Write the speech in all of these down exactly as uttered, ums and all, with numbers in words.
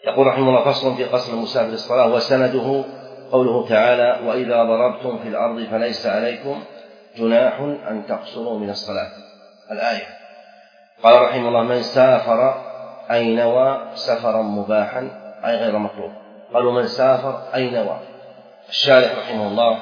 يقول رحمه الله: فصل في قصر المسافر الصلاة. وسنده قوله تعالى: وإذا ضربتم في الأرض فليس عليكم جناح أن تقصروا من الصلاة، الآية. قال رحمه الله: من سافر أي نوى سفرا مباحا أي غير مكروه. قالوا من سافر أي نوى. الشارح رحمه الله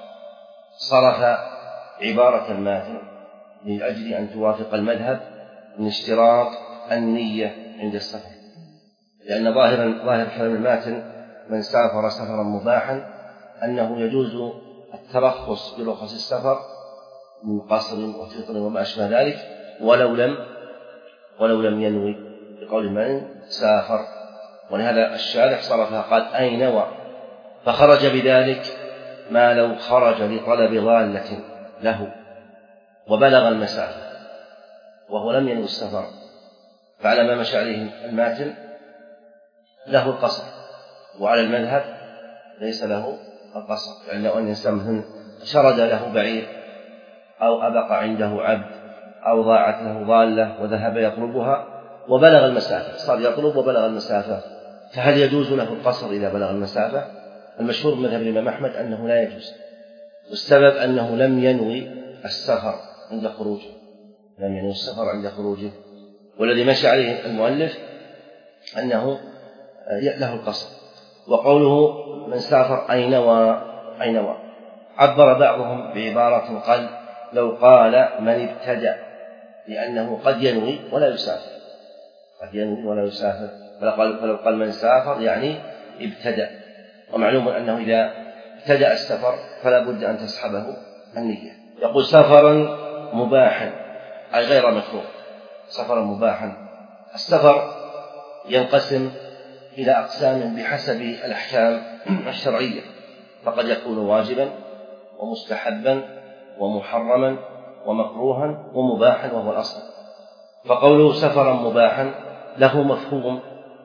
صرف عبارة الماتن لأجل أن توافق المذهب من اشتراط النية عند السفر، لأن ظاهر ظاهر كلام الماتن من سافر سفرا مباحا أنه يجوز الترخص برخص السفر من قصر وفطر وما أشبه ذلك ولو لم ولو لم ينوي، بقول من سافر. ولهذا الشارح صرفها قال أي نوى، فخرج بذلك ما لو خرج لطلب ضالة له وبلغ المسافة وهو لم ينوي السفر، فعلى ما مشى عليه الماتن له القصر، وعلى المذهب ليس له القصر، لأنه أن الإنسان شرد له بعير أو أبق عنده عبد أو ضاعت له ضالة وذهب يطلبها وبلغ المسافة، صار يطلب وبلغ المسافة، فهل يجوز له القصر إذا بلغ المسافة؟ المشهور مذهب الإمام أحمد أنه لا يجوز، والسبب أنه لم ينوي السفر عند خروجه، لم ينوي السفر عند خروجه. والذي مشى عليه المؤلف أنه له القصر. وقوله من سافر أي نوى أي نوى عبر بعضهم بعبارة قال لو قال من ابتدأ، لأنه قد ينوي ولا يسافر، قد ينوي ولا يسافر، فلو قال من سافر يعني ابتدأ. ومعلوم أنه إذا ابتدأ السفر فلا بد أن تسحبه النية. يقول سفرا مباحا أي غير مكروه، سفرا مباحا. السفر ينقسم إلى أقسام بحسب الأحكام الشرعية، فقد يكون واجبا ومستحبا ومحرما ومكروها ومباحا وهو الأصل. فقوله سفرا مباحا له مفهوم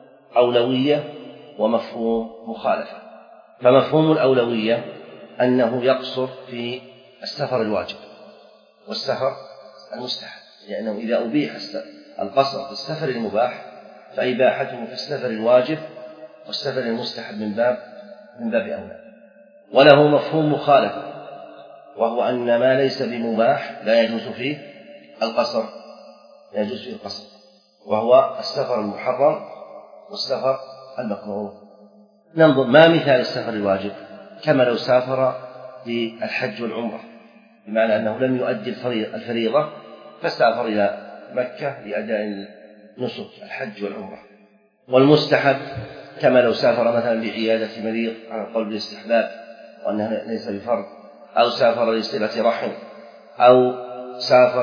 أولوية ومفهوم مخالفة. فمفهوم الأولوية أنه يقصر في السفر الواجب والسفر المستحب، لأنه إذا أبيح القصر في السفر المباح فإباحته في السفر الواجب والسفر المستحب من باب من باب أولى. وله مفهوم مخالفة، وهو أن ما ليس بمباح لا يجوز فيه القصر، لا يجوز فيه القصر، وهو السفر المحرم والسفر المكروه. ننظر ما مثال السفر الواجب، كما لو سافر للحج والعمرة، بمعنى أنه لم يؤدي الفريضة فسافر إلى مكة لأداء نسك الحج والعمرة. والمستحب كما لو سافر مثلا لعيادة مريض على القول بالاستحباب وأنها ليس بفرض، أو سافر لصلة رحم، أو سافر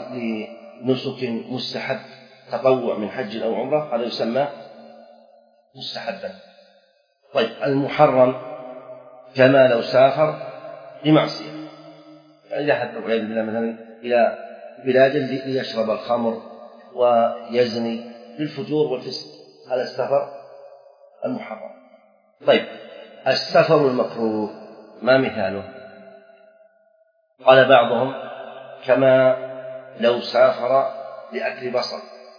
لنسك مستحب تطوع من حج أو عمرة، هذا يسمى مستحبا. طيب المحرم كما لو سافر لمعصية، يعني ذهب والعياذ بالله مثلا إلى بلاد ليشرب الخمر ويزني للفجور والفسق، هذا السفر المحرم. طيب السفر المكروه ما مثاله؟ قال بعضهم كما لو سافر لأكل بصل،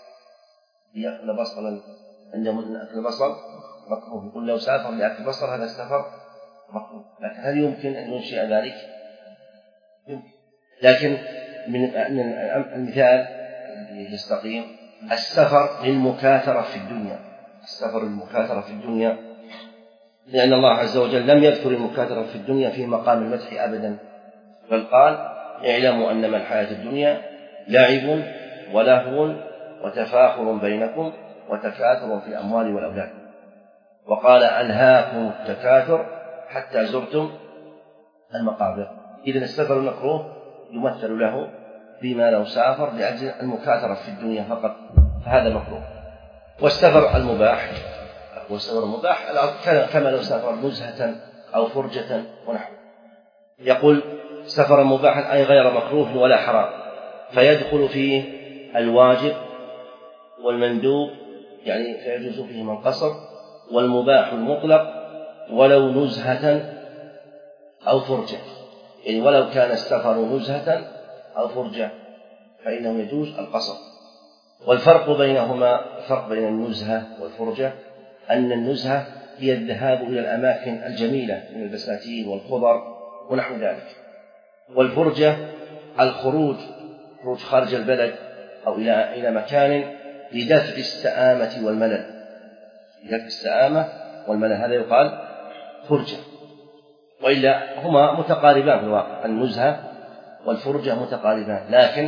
لأكل بصلا عندما أكل بصل مكروه، يقول لو سافر لأكل بصل هذا السفر مكروه. لكن هل يمكن أن ينشئ ذلك؟ يمكن. لكن من المثال الذي يستقيم السفر للمكاثرة في الدنيا، السفر للمكاثرة في الدنيا، لأن الله عز وجل لم يذكر المكاثرة في الدنيا في مقام المدح أبدا، بل قال اعلموا أنما الحياة الدنيا لعب ولهو وتفاخر بينكم وتكاثر في الأموال والأولاد، وقال ألهاكم التكاثر حتى زرتم المقابر. إذن السفر المكروه يمثل له فيما لو سافر لأجل المكاثرة في الدنيا فقط، فهذا مكروه. والسفر المباح والسفر المباح كما لو سافر نزهة أو فرجة ونحو. يقول سفر مباح أي غير مكروه ولا حرام، فيدخل فيه الواجب والمندوب، يعني فيجوز فيه من قصر، والمباح المطلق ولو نزهة أو فرجة، يعني ولو كان السفر نزهة أو فرجة فإنه يجوز القصر. والفرق بينهما، الفرق بين النزهة والفرجة أن النزهة هي الذهاب إلى الأماكن الجميلة من البساتين والخضر ونحو ذلك. والفرجة الخروج خروج خارج البلد أو إلى إلى مكان لدفع السآمة والملل، لدفع السآمة والملل، هذا يقال فرجة. وإلا هما متقاربان في الواقع، النزهة والفرجة متقاربان، لكن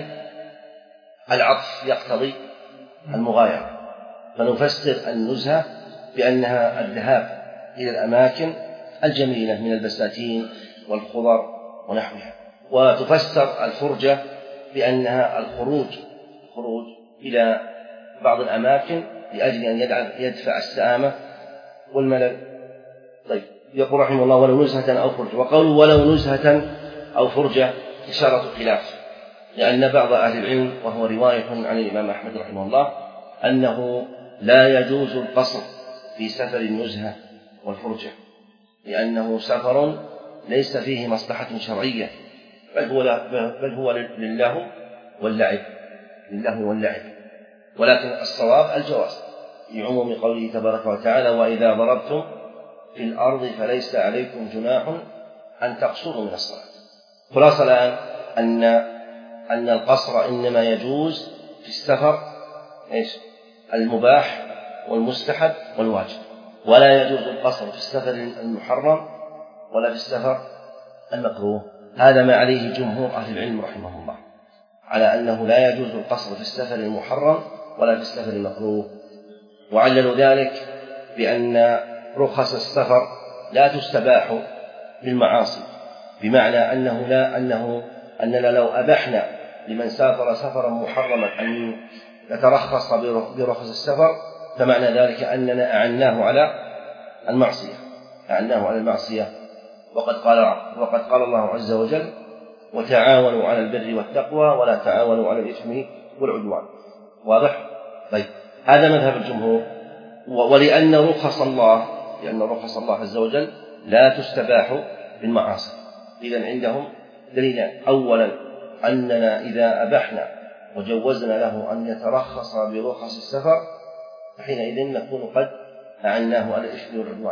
العطف يقتضي المغايرة، فنفسر النزهة بأنها الذهاب إلى الأماكن الجميلة من البساتين والخضر ونحوها، وتفسر الفرجة بأنها الخروج خروج إلى بعض الأماكن لأجل أن يدفع السآمة والملل. طيب، يقول رحمه الله ولو نزهة أو فرجة. وقوله ولو نزهة أو فرجة إشارة خلاف، لأن بعض أهل العلم وهو رواية عن الإمام أحمد رحمه الله أنه لا يجوز القصر في سفر النزهة والفرجة، لأنه سفر ليس فيه مصلحة شرعية، بل هو بل هو للهو واللعب للهو واللعب. ولكن الصواب الجواز لعموم قوله تبارك وتعالى وإذا ضربتم في الأرض فليس عليكم جناح أن تقصروا من الصلاة. خلاصة الآن أن أن القصر إنما يجوز في السفر إيش المباح والمستحب والواجب، ولا يجوز القصر في السفر المحرم ولا في السفر المكروه. هذا ما عليه جمهور أهل العلم رحمه الله، على أنه لا يجوز القصر في السفر المحرم ولا في السفر المكروه. وعللوا ذلك بأن رخص السفر لا تستباح بالمعاصي، بمعنى أنه لا أنه أننا لو أبحنا لمن سافر سفرا محرما أن يترخص برخص السفر، فمعنى ذلك أننا أعناه على المعصية أعناه على المعصية وقد قال وقد قال الله عز وجل وتعاونوا على البر والتقوى ولا تعاونوا على الإثم والعدوان. واضح؟ طيب، هذا مذهب الجمهور. ولأن رخص الله لأن رخص الله عز وجل لا تستباح بالمعاصي، إذن عندهم دليلان: أولا أننا إذا أبحنا وجوزنا له أن يترخص برخص السفر فحينئذ نكون قد أعناه على الإثم والعدوان.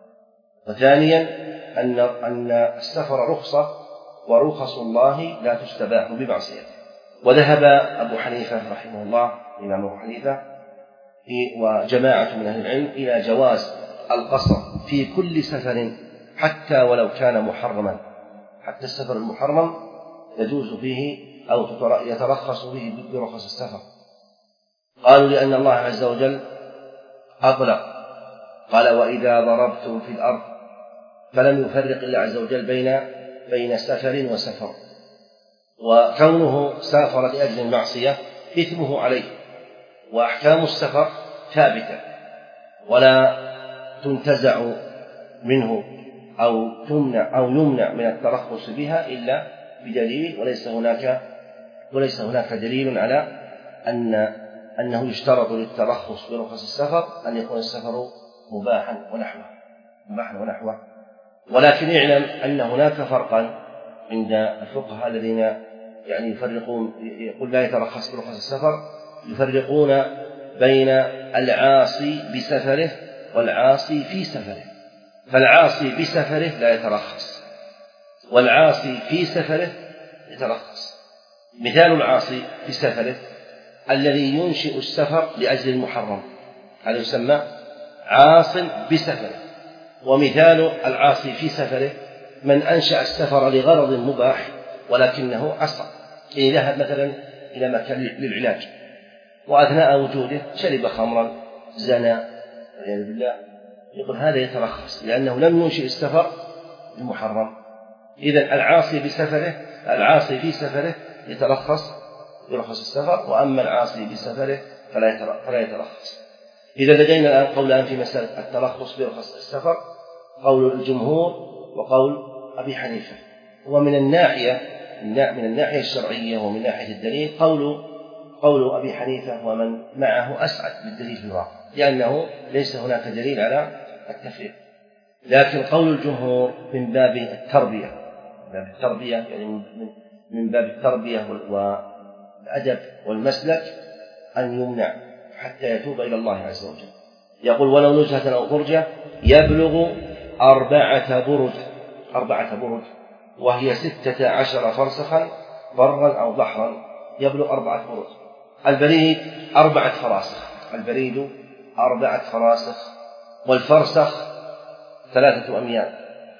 وثانيا أن أن السفر رخصة ورخص الله لا تستباح بمعصيته. وذهب أبو حنيفة رحمه الله الإمام أبو حنيفة وجماعة من أهل العلم إلى جواز القصر في كل سفر حتى ولو كان محرما، حتى السفر المحرم يجوز فيه أو يترخص فيه برخص السفر. قالوا لأن الله عز وجل أطلق، قال وإذا ضربتم في الأرض، فلم يفرق الله عز وجل بين بين سفر وسفر، وكونه سافر لأجل المعصية إثمه عليه، وأحكام السفر ثابتة ولا تنتزع منه أو تمنع أو يمنع من الترخص بها إلا بدليل، وليس هناك وليس هناك دليل على أن أنه يشترط للترخص برخص السفر أن يكون السفر مباحا ونحوه مباحا ونحوه ولكن اعلم أن هناك فرقا عند الفقهاء الذين يعني يفرقون، يقول لا يترخص برخص السفر، يفرقون بين العاصي بسفره والعاصي في سفره. فالعاصي بسفره لا يترخص، والعاصي في سفره يترخص. مثال العاصي في سفره الذي ينشئ السفر لأجل المحرم، هذا يسمى عاص بسفره. ومثال العاصي في سفره من أنشأ السفر لغرض مباح ولكنه عصى، يعني ذهب مثلا إلى مكان للعلاج وأثناء وجوده شرب خمرا زنى والعياذ بالله، يقول هذا يترخص لأنه لم ينشئ السفر المحرم. إذن العاصي بسفره العاصي في سفره يترخص برخص السفر، وأما العاصي بسفره فلا يترخص. إذا لدينا الآن قولان في مسألة الترخص برخص السفر، قول الجمهور وقول أبي حنيفة. ومن الناحية من الناحية الشرعية ومن ناحية الدليل قول قول أبي حنيفة ومن معه أسعد بالدليل في الواقع، لأنه ليس هناك دليل على التفريق. لكن قول الجمهور من باب التربية من باب التربية يعني من باب التربية والأدب والمسلك أن يمنع حتى يتوب إلى الله عز وجل، يقول ولو نزهة أو فرجة يبلغ أربعة برد أربعة برد وهي ستة عشر فرسخا برا أو بحرا يبلغ أربعة برد. البريد أربعة فراسخ البريد أربعة فراسخ والفرسخ ثلاثة أميال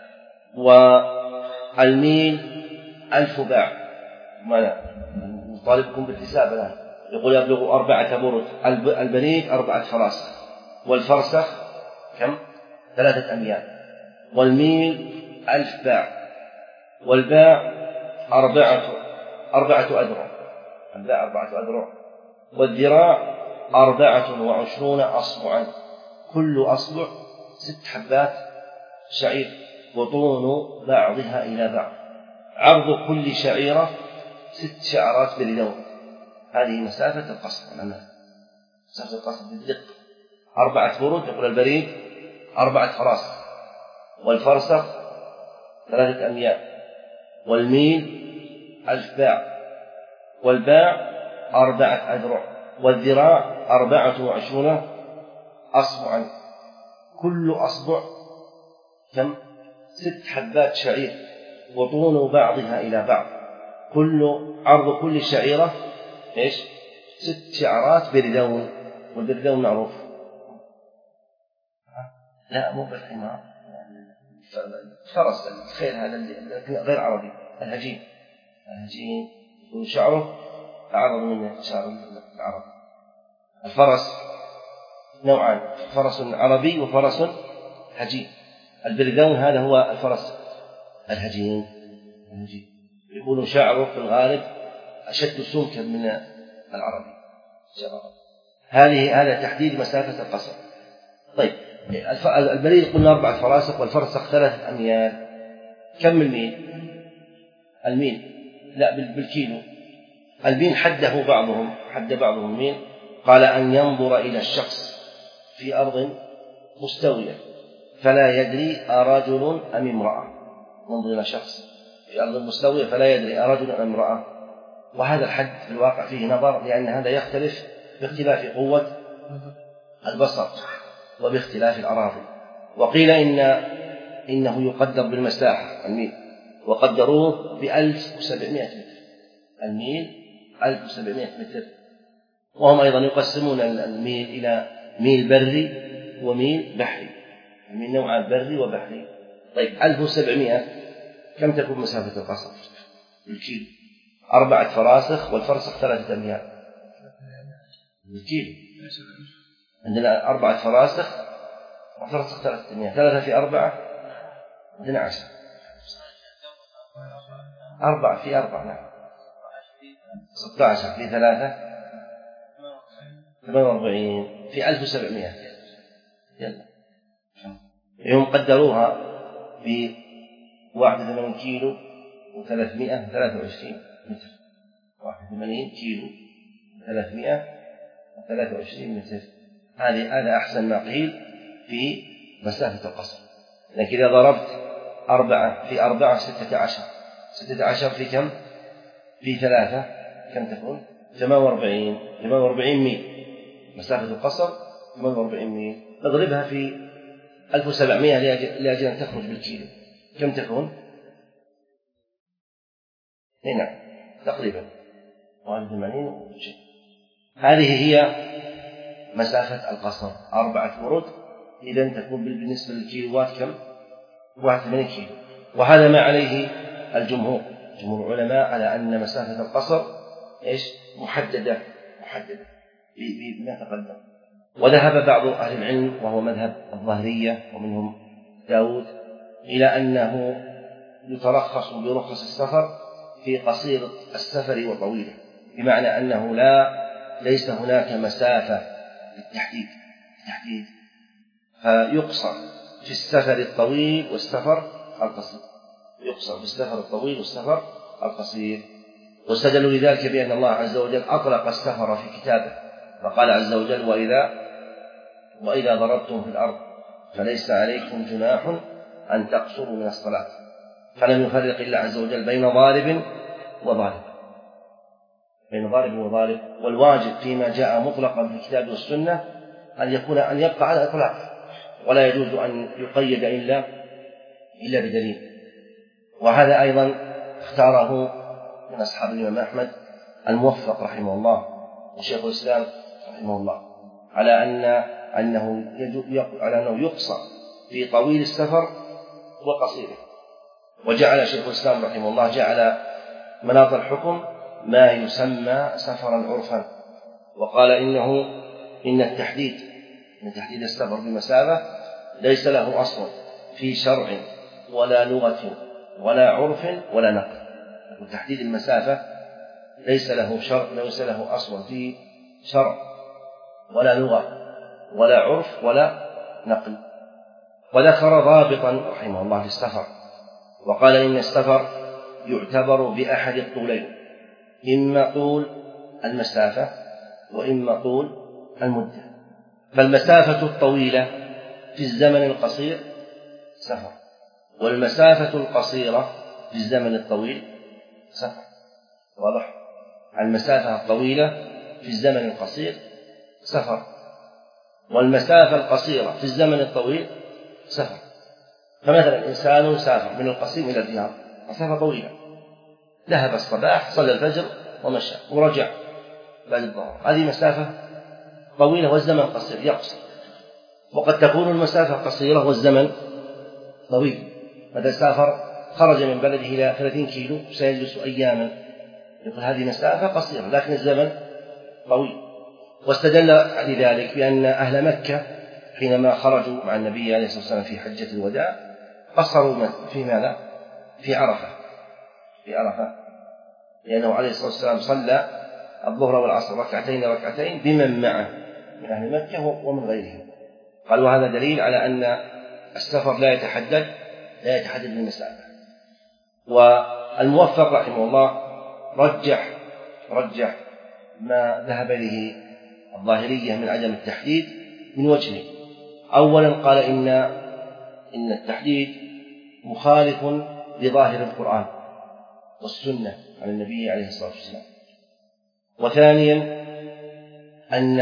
والميل ألف باع. ما نطالبكم بالحساب الآن. يقول يبلغ أربعة برد البريد أربعة فراسخ والفرسخ كم؟ ثلاثة أميال والميل ألف باع والباع أربعة أربعة أذرع الباع أربعة أذرع والذراع أربعة وعشرون أصبعا كل أصبع ست حبات شعير وطون بعضها إلى بعض عرض كل شعيرة ست شعرات باللون. هذه مسافة القصر الأمان مسافة القصر بالدقة أربعة برود. يقول البريد أربعة فراسخ والفرسخ ثلاثة أميال والميل ألف باع والباع أربعة أذرع والذراع أربعة وعشرون أصبعا كل أصبع كم؟ ست حبات شعير وطون بعضها إلى بعض كل عرض كل شعيرة إيش؟ ست شعرات بردون والبردون معروف. لا مو بالحمار فرس الخيل هذا غير عربي الهجين الهجين يكون شعره أعرض من شعر العرب. الفرس نوعان فرس عربي وفرس هجين. البردون هذا هو الفرس الهجين الهجين يكون شعره في الغالب أشد سمكا من العربي. هذه هذا تحديد مسافة القصر. طيب البريد قلنا أربعة فراسخ والفرسخ ثلاثة أميال. كم الميل؟ الميل لا بالكيلو. الميل حده بعضهم حد بعضهم ميل قال أن ينظر إلى الشخص في أرض مستوية فلا يدري أرجل أم امرأة. ينظر إلى شخص في أرض مستوية فلا يدري أرجل أم امرأة. وهذا الحد في الواقع فيه نظر لأن هذا يختلف باختلاف قوة البصر وباختلاف الأراضي. وقيل إن إنه يقدر بالمساحة الميل وقدروه بألف وسبعمائة متر. الميل ألف وسبعمائة متر. وهم أيضا يقسمون الميل إلى ميل بري وميل بحري. الميل نوعان بري وبحري. طيب ألف وسبعمائة كم تكون مسافة القصر بالكيلو؟ أربعة فراسخ والفرسخ ثلاثة أميال بالكيلو. عندنا أربعة فراسخ وفرسخ ثلاثة أميال ثلاثة في أربعة عندنا عشر أربعة في أربعة نعم ستة عشر في ثلاثة ثمانية وأربعين في ألف وسبعمائة. يلا يوم قدروها بواحد وثمانين كيلو وثلاثمائة وثلاثة وعشرين متر. واحد وثمانين كيلو وثلاثمائة وثلاثة وعشرين متر. هذه هذا أحسن ما قيل في مسافة القصر. لكن إذا ضربت أربعة في أربعة ستة عشر ستة عشر في كم؟ في ثلاثة كم تكون؟ ثمانية وأربعين ثمانية وأربعين ميل مسافة القصر ثمانية وأربعين ميل. نضربها في ألف وسبعمائة لأجل أن تخرج بالكيلو كم تكون؟ نعم تقريبا واحد وثمانين وشيء. هذه هي مسافة القصر أربعة برود. إذن تكون بالنسبة للكيلوات كم؟ واحد وثمانين كيلو. وهذا ما عليه الجمهور جمهور العلماء على أن مسافة القصر إيش؟ محددة محددة بما تقدم. وذهب بعض أهل العلم وهو مذهب الظاهرية ومنهم داود إلى أنه يترخص برخص السفر في قصير السفر وطويله بمعنى أنه لا ليس هناك مسافة للتحديد التحديد فيقصر في السفر الطويل والسفر القصير يقصر في السفر الطويل والسفر القصير. واستدلوا لذلك بأن الله عز وجل أطلق السفر في كتابه فقال عز وجل وإذا وإذا ضربتم في الأرض فليس عليكم جناح أن تقصروا من الصلاة. فلم يفرق الله عز وجل بين ضارب وضارب بين ضارب وضارب. والواجب فيما جاء مطلقا في الكتاب والسنة أن يكون أن يبقى على الإطلاق، ولا يجوز أن يقيد إلا إلا بدليل. وهذا أيضا اختاره من أصحاب الإمام أحمد الموفق رحمه الله وشيخ الإسلام رحمه الله على أن أنه على أنه يقصر في طويل السفر وقصيره. وجعل شيخ الإسلام رحمه الله جعل مناط الحكم ما يسمى سفرا عرفا، وقال إنه إن التحديد إن تحديد السفر بمسافة ليس له أصل في شرع ولا لغة ولا عرف ولا نقل. تحديد المسافة ليس له شرع ليس له أصل في شرع ولا لغة ولا عرف ولا نقل. وذكر ضابطا رحمه الله للسفر، وقال إن السفر يعتبر بأحد الطولين، إما طول المسافة وإما طول المدة. فالمسافة الطويلة في الزمن القصير سفر، والمسافة القصيرة في الزمن الطويل سفر. واضح؟ المسافة الطويلة في الزمن القصير سفر، والمسافة القصيرة في الزمن الطويل سفر. فمثلا إنسان سافر من القصيم إلى الرياض مسافة طويلة، ذهب الصباح صلى الفجر ومشى ورجع بعد الظهر، هذه مسافة طويلة والزمن قصير يقصر. وقد تكون المسافة قصيرة والزمن طويل، مثلا سافر خرج من بلده إلى ثلاثين كيلو سيجلس أياما، يقول هذه مسافة قصيرة لكن الزمن طويل. واستدل لذلك بأن أهل مكة حينما خرجوا مع النبي عليه الصلاة والسلام في حجة الوداع قصروا في ماذا؟ في عرفة في عرفة لأنه عليه الصلاة والسلام صلى الظهر والعصر ركعتين ركعتين بمن معه من أهل مكة ومن غيرهم. قال وهذا دليل على أن السفر لا يتحدد لا يتحدد بالمسافة. والموفق رحمه الله رجح رجح ما ذهب إليه الظاهرية من عدم التحديد من وجهين. أولا قال إن إن التحديد مخالف لظاهر القرآن والسنة عن النبي عليه الصلاة والسلام. وثانيا أن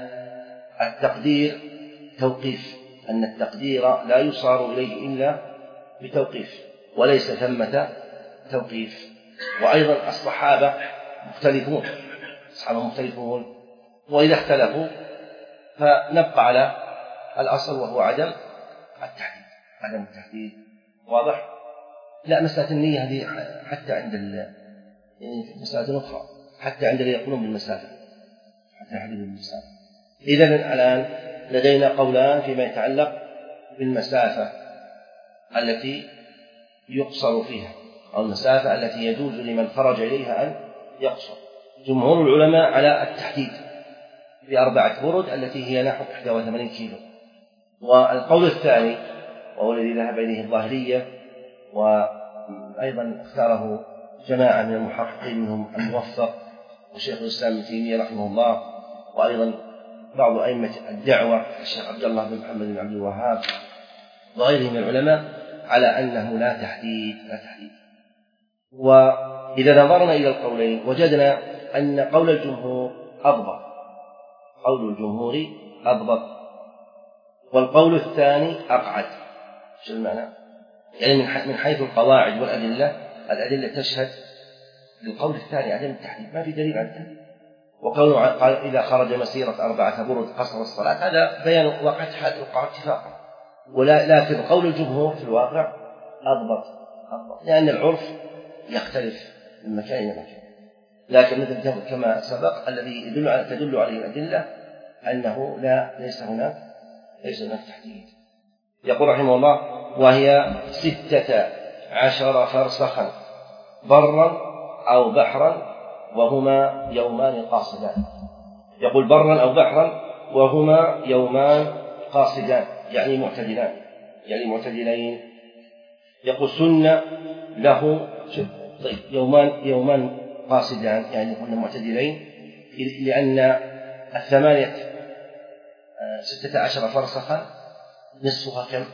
التقدير توقيف، أن التقدير لا يصار إليه إلا بتوقيف وليس ثمة توقيف. وأيضا الصحابة مختلفون الصحابة مختلفون وإذا اختلفوا فنبقى على الأصل وهو عدم التحديد عدم التحديد. واضح؟ لا، مسألة النية هذه حتى عند يعني مسألة أخرى حتى عند اللي يقولون بالمسافة حتى يحددوا بالمسافة. إذن الآن لدينا قولان فيما يتعلق بالمسافة التي يقصر فيها أو المسافة التي يجوز لمن خرج إليها أن يقصر. جمهور العلماء على التحديد بأربعة برد التي هي نحو إحدى وثمانين كيلو. والقول الثاني وهو الذي ذهب إليه الظاهرية وأيضا اختاره جماعة من المحققين منهم الموفق وشيخ الإسلام ابن تيمية رحمه الله، وأيضا بعض أئمة الدعوة الشيخ عبد الله بن محمد بن عبد الوهاب وغيرهم من العلماء على أنه لا تحديد لا تحديد. وإذا نظرنا إلى القولين وجدنا أن قول الجمهور أضبط قول الجمهور أضبط والقول الثاني أقعد. شو المعنى؟ يعني من حيث القواعد والأدلة الأدلة تشهد للقول الثاني عدم التحديد، ما في دليل على التحديد. وقوله قال إذا خرج مسيرة أربعة برد قصر الصلاة هذا بيان وقع وقع اتفاقا، ولكن قول الجمهور في الواقع أضبط أضبط لأن العرف يختلف من مكان إلى مكان. لكن مثل كما سبق الذي يدل على تدل عليه الأدلة أنه لا ليس هناك ليس هناك تحديد. يقول رحمه الله وهي ستة عشر فرسخا برا أو بحرا وهما يومان قاصدان. يقول برا أو بحرا وهما يومان قاصدان يعني معتدلان يعني معتدلين. يقول سنة له طيب يومان يومان قاصدان يعني قلنا معتدلين لأن الثمانية ستة عشر فرسخا نصفها كم؟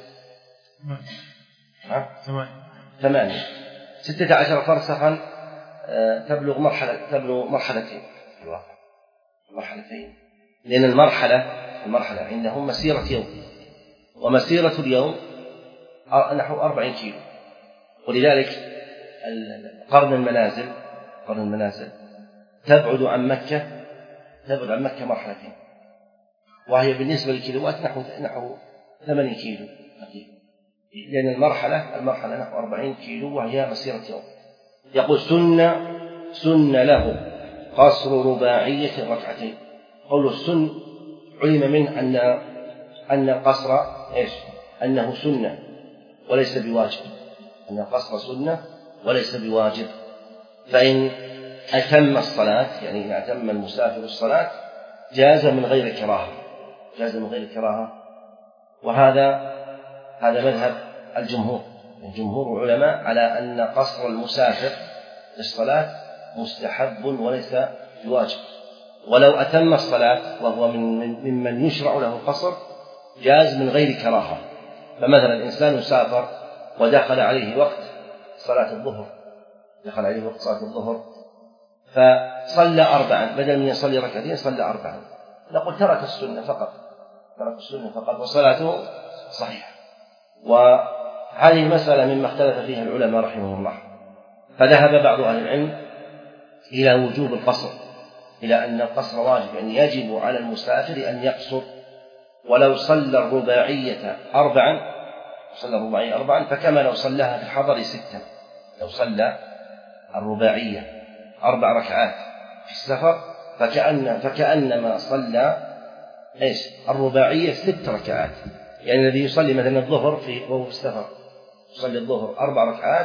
ثمانية. ستة عشر فرسخا تبلغ مرحلة تبلغ مرحلتين في الواقع مرحلتين، لأن المرحلة المرحلة عندهم مسيرة يوم، ومسيرة اليوم نحو أربعين كيلو. ولذلك قرن المنازل قرن المنازل تبعد عن مكة تبعد عن مكة مرحلتين، وهي بالنسبة للكيلوات نحو نحو ثمانين كيلو، لأن المرحلة المرحلة نحو أربعين كيلو وهي مسيرة يوم. يقول سن سن له قصر رباعية ركعتين. قول السن علم منه أن أن القصر إيش؟ أنه سنة وليس بواجب، أن القصر سنة وليس بواجب. فإن أتم الصلاة يعني إن أتم المسافر الصلاة جاز من غير كراهة جاز من غير كراهة وهذا هذا مذهب الجمهور الجمهور العلماء على أن قصر المسافر للصلاة مستحب وليس بواجب. ولو أتم الصلاة وهو من ممن يشرع له القصر جاز من غير كراهة. فمثلا إنسان سافر ودخل عليه وقت صلاة الظهر دخل عليه وقت صلاة الظهر فصلى أربعا بدل من يصلي ركعتين صلى أربعا، نقول ترك السنة فقط ترك السنة فقط وصلاته صحيحة. وهذه المسألة مما اختلف فيها العلماء رحمه الله، فذهب بعض أهل العلم إلى وجوب القصر، إلى أن القصر واجب يعني يجب على المسافر أن يقصر. ولو صلى الرباعية أربعا صلى الرباعية أربعا فكما لو صلاها في الحضر ستا. لو صلى الرباعية أربع ركعات في السفر فكأن فكأنما صلى إيش الرباعية ست ركعات. يعني الذي يصلي مثلا الظهر في وهو في السفر يصلي الظهر أربع ركعات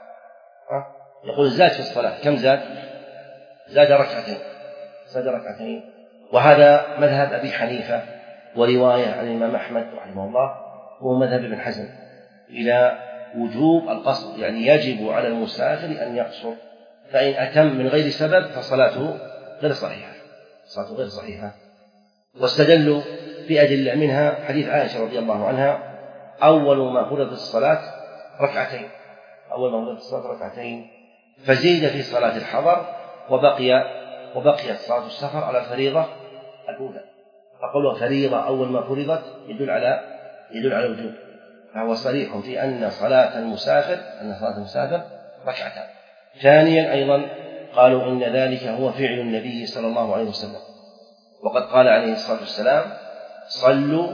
يقول زاد في الصلاة كم زاد؟ زاد ركعتين زاد ركعتين. وهذا مذهب أبي حنيفة ورواية عن الإمام أحمد رحمه الله وهو مذهب ابن حزم إلى وجوب القصر، يعني يجب على المسافر أن يقصر. فإن أتم من غير سبب فصلاته غير صحيحة صلاته غير صحيحة. واستدلوا بأدلة منها حديث عائشة رضي الله عنها أول ما فرضت الصلاة ركعتين أول ما فرضت الصلاة ركعتين فزيد في صلاة الحضر وبقي وبقيت صلاة السفر على الفريضة الأولى. فقولوا فريضة أول ما فرضت يدل على يدل على وجوب، فهو صريح في أن صلاة المسافر أن صلاة المسافر ركعتان. ثانيا أيضا قالوا إن ذلك هو فعل النبي صلى الله عليه وسلم، وقد قال عليه الصلاة والسلام صلوا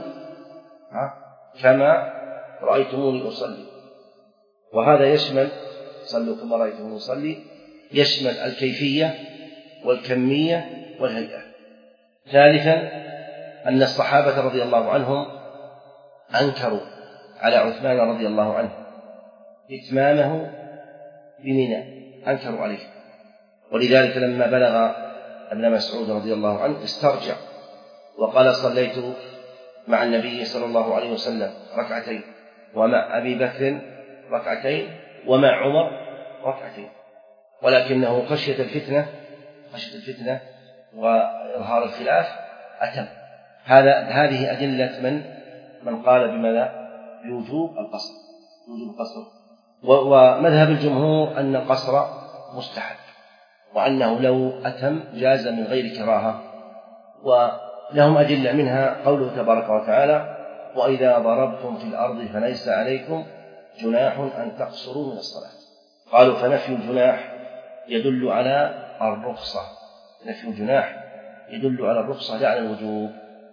كما رأيتموني أصلي. وهذا يشمل صلوا كما رأيتموني أصلي يشمل الكيفية والكمية والهيئة. ثالثا أن الصحابة رضي الله عنهم أنكروا على عثمان رضي الله عنه إتمامه بمنى أنكروا عليه، ولذلك لما بلغ ابن مسعود رضي الله عنه استرجع وقال صليت مع النبي صلى الله عليه وسلم ركعتين ومع أبي بكر ركعتين ومع عمر ركعتين، ولكنه خشية الفتنة خشية الفتنة وإظهار الخلاف أتم. هذا هذه أدلة من من قال بماذا بوجوب القصر وجوب القصر. ومذهب الجمهور أن القصر مستحب وأنه لو أتم جاز من غير كراهة. ولهم أدلة منها قوله تبارك وتعالى وإذا ضربتم في الأرض فليس عليكم جناح أن تقصروا من الصلاة. قالوا فنفي الجناح يدل على الرخصة نفي الجناح يدل على الرخصة لا على الوجوب.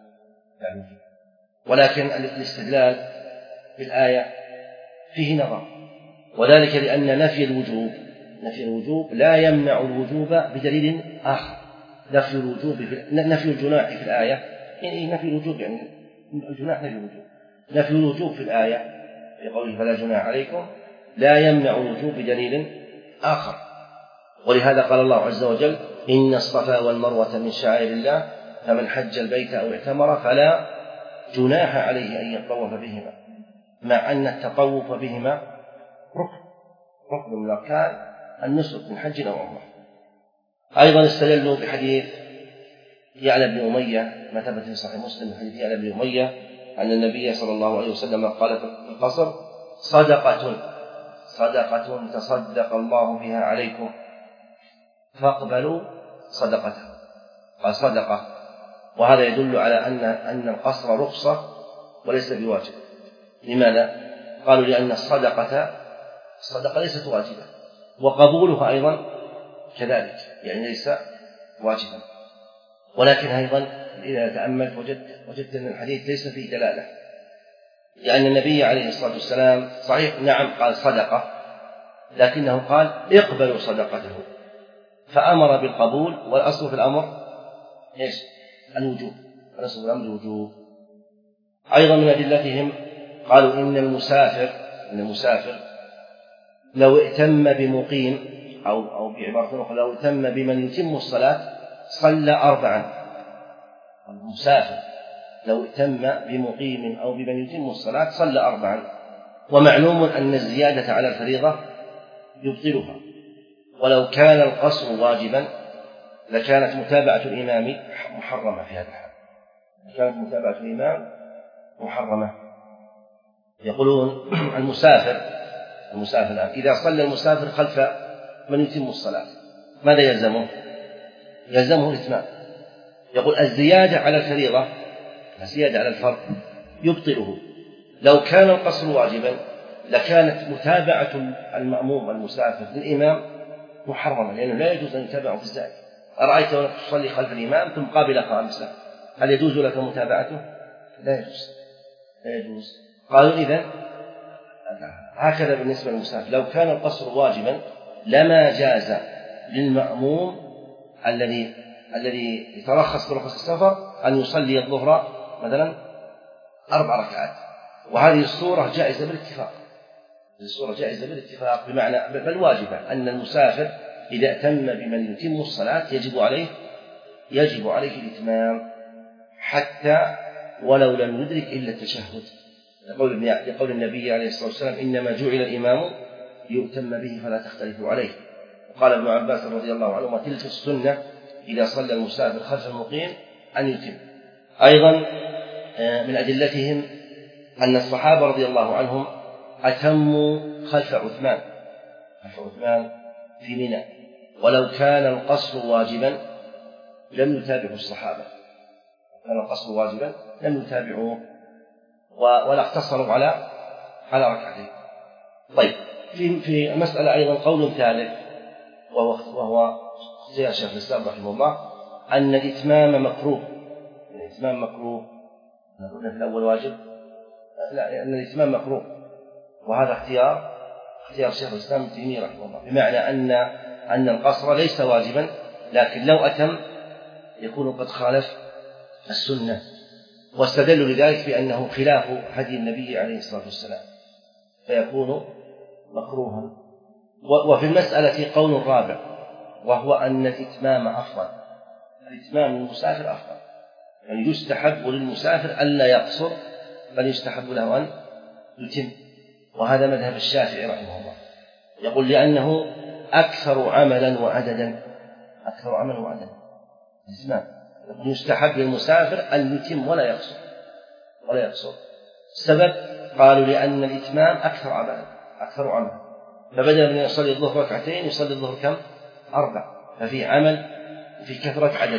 ولكن الاستدلال بالآية فيه نظر، وذلك لأن نفي الوجوب نفي الوجوب لا يمنع الوجوب بدليل آخر. نفي الوجوب في نفي الجناح في الآية يعني نفي الوجوب يعني الجناح نفي الوجوب نفي الوجوب في الآية في قوله فلا جناح عليكم لا يمنع الوجوب بدليل آخر. ولهذا قال الله عز وجل إن الصفا والمروة من شعائر الله فمن حج البيت أو اعتمر فلا جناح عليه أن يطوف بهما، مع أن التطوف بهما ركن ركن من أركان النسك من حج أو عمرة. أيضا استدلوا بحديث يعلى بن أمية ما ثبت في صحيح مسلم حديث يعلى بن أمية أن النبي صلى الله عليه وسلم قال في القصر صدقة صدقة تصدق الله بها عليكم فاقبلوا صدقته. قال صدقة وهذا يدل على أن أن القصر رخصة وليس بواجب. لماذا؟ قالوا لأن الصدقة الصدقة ليست واجبة، وقبولها أيضا كذلك، يعني ليس واجبا. ولكن أيضا إذا تأملت وجدت وجدت أن الحديث ليس فيه دلالة، لأن النبي عليه الصلاة والسلام صحيح نعم قال صدقة، لكنه قال اقبلوا صدقته، فأمر بالقبول، والأصل في الأمر إيش؟ الوجوب، الأصل في الأمر الوجوب. أيضا من أدلتهم قالوا إن المسافر إن المسافر لو ائتم بمقيم أو أو بعبارة أخرى لو ائتم بمن يتم الصلاة صلى أربعا. المسافر لو ائتم بمقيم أو بمن يتم الصلاة صلى أربعا، ومعلوم أن الزيادة على الفريضة يبطلها، ولو كان القصر واجبا لكانت متابعة الإمام محرمة في هذا الحال، كانت متابعة الإمام محرمة. يقولون المسافر المسافر الآن إذا صلى المسافر خلف من يتم الصلاة ماذا يلزمه؟ يلزمه الإتمام. يقول الزيادة على الفريضة الزيادة على الفرض يبطله. لو كان القصر واجبا لكانت متابعة المأموم المسافر للإمام محرمة، لأنه لا يجوز أن يتابعه في الزائد. أرأيت لو تصلي خلف الإمام ثم قابل خامسة، هل يجوز لك متابعته؟ لا يجوز لا يجوز. قالوا إذن هكذا بالنسبة للمسافر، لو كان القصر واجبا لما جاز للمأموم الذي الذي يترخص برخص السفر أن يصلي الظهر مثلا أربع ركعات، وهذه الصورة جائزة بالاتفاق. الصورة جائزة بالاتفاق بمعنى بل واجبة، أن المسافر إذا أتم بمن يتم الصلاة يجب عليه يجب عليه الإتمام حتى ولو لم يدرك إلا التشهد، لقول النبي عليه الصلاة والسلام إنما جعل الإمام يؤتم به فلا تختلفوا عليه. وقال ابن عباس رضي الله عنهما تلك السنة إذا صلى المسافر خلف المقيم أن يتم. أيضا من أدلتهم أن الصحابة رضي الله عنهم أتموا خلف عثمان خلف عثمان في منى، ولو كان القصر واجبا لم يتابعوا الصحابة، كان القصر واجبا لم يتابعوه ولا اقتصروا على على ركعتين. طيب في في المسألة أيضا قول ثالث وهو وهو اختيار شيخ الإسلام رحمه الله أن الإتمام مكروه. الإتمام مكروه، قلنا في الأول واجب، لا أن الإتمام مكروه، وهذا اختيار اختيار شيخ الإسلام ابن تيمية رحمه الله، بمعنى أن أن القصر ليس واجبا، لكن لو أتم يكون قد خالف السنة، واستدلوا لذلك بأنه خلاف هدي النبي عليه الصلاة والسلام فيكون مكروها. وفي المسألة قول رابع وهو أن الإتمام أفضل، الإتمام للمسافر أفضل، يعني يستحب للمسافر ألا يقصر بل يستحب له أن يتم، وهذا مذهب الشافعي رحمه الله. يقول لأنه أكثر عملا وعددا أكثر عملا وعددا الإتمام، يستحب للمسافر أن يتم ولا يقصر ولا يقصر. السبب قالوا لأن الإتمام أكثر عملا أكثر عملا، فبدل من يصلي الظهر ركعتين يصلي الظهر كم؟ أربع، ففي عمل وفي كثرة عدد.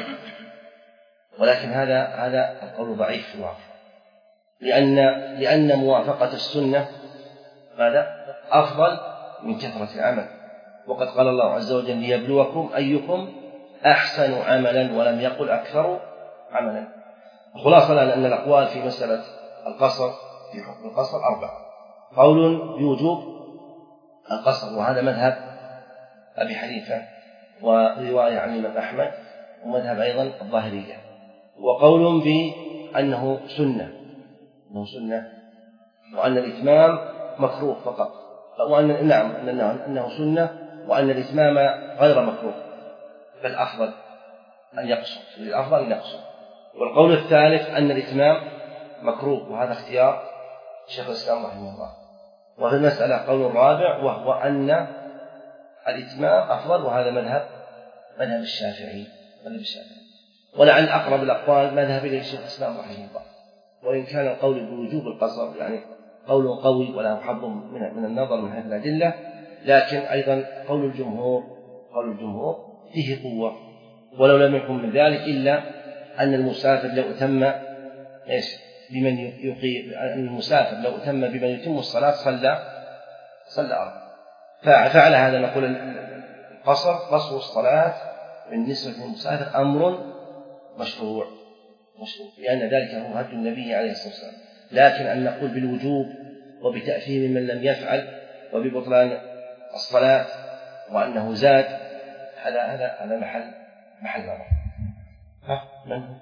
ولكن هذا هذا القول ضعيف في الواقع، لأن لأن موافقة السنة هذا أفضل من كثرة العمل، وقد قال الله عز وجل ليبلوكم أيكم أحسن عملا ولم يقل أكثر عملا. خلاصة أن الأقوال في مسألة القصر في حكم القصر أربعة. قول بوجوب القصر وهذا مذهب أبي حنيفة ورواية عن الإمام أحمد ومذهب أيضا الظاهرية، وقول بأنه سنة أنه سنة وأن الإتمام مكروه فقط، وأن نعم أنه سنة وأن الإتمام غير مكروه بل أفضل أن يقصر، الأفضل أن يقصر. والقول الثالث أن الإتمام مكروه، وهذا اختيار شيخ الإسلام رحمه الله. وفي المسألة قول رابع وهو أن الإتمام أفضل، وهذا مذهب مذهب الشافعي مذهب الشافعي ولعل أقرب الأقوال مذهب إليه شيخ الإسلام رحمه الله، وإن كان القول بوجوب القصر يعني قول قوي وله حظ من النظر من هذه الأدلة، لكن أيضا قول الجمهور قول الجمهور فيه قوة، ولو لم يكن من ذلك إلا أن المسافر لو أتم إيش بمن يقيم، المسافر لو أتم بمن يتم الصلاة صلى صلى أربعة. فعل هذا نقول القصر قصر الصلاة بالنسبة للمسافر أمر مشروع مشروع لأن ذلك هو هدي النبي عليه الصلاة والسلام. لكن أن نقول بالوجوب وبتأثير من لم يفعل وببطلان الصلاة وأنه زاد، هذا هذا هذا محل محل نظر. ها من هو؟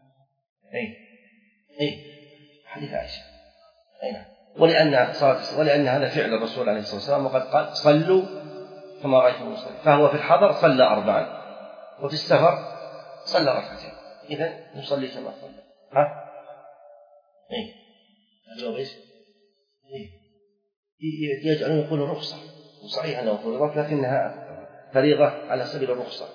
أي أي حديث عائشة. أي ولأن ولأن هذا فعل الرسول عليه الصلاة والسلام، وقد قال صلوا كما رأيتم المصلي، فهو في الحضر صلى أربعا وفي السفر صلى ركعتين، إذن نصلي كما صلى. ها إيه الجواب إيش؟ إيه يجعلون يقولون رخصة، وصحيح أنه فريضة لكنها فريضة على سبيل الرخصة،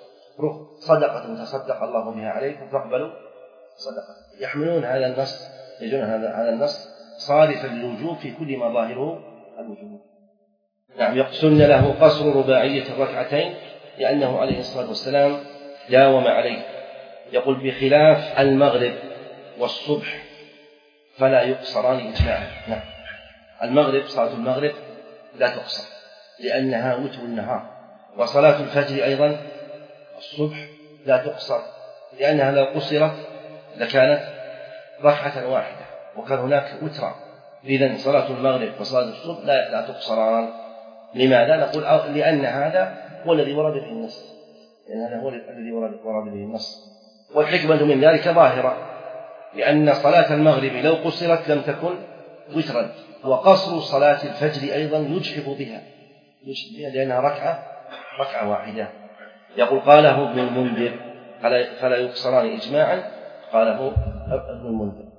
صدقة تصدق الله بها عليكم فاقبلوا صدقة. يحملون هذا النص، يجعلون هذا هذا النص صارفا للوجوب في كل مظاهره الوجوب. نعم يقصن له قصر رباعية الركعتين لأنه عليه الصلاة والسلام داوم عليه. يقول بخلاف المغرب والصبح فلا يقصران إجماعا. نعم المغرب صلاة المغرب لا تقصر لأنها وتر النهار، وصلاة الفجر أيضا الصبح لا تقصر لأنها لو قصرت لكانت ركعة واحدة وكان هناك وترا. إذن صلاة المغرب وصلاة الصبح لا, لا تقصران. لماذا؟ نقول لأن هذا هو الذي ورد به النص، لأن هذا هو الذي ورد به النص، والحكمة من ذلك ظاهرة، لأن صلاة المغرب لو قصرت لم تكن وترا، وقصر صلاة الفجر أيضا يجحف بها يجحف بها لأنها ركعة ركعة واحدة. يقول قاله ابن المنذر فلا يقصران إجماعا، قاله ابن المنذر.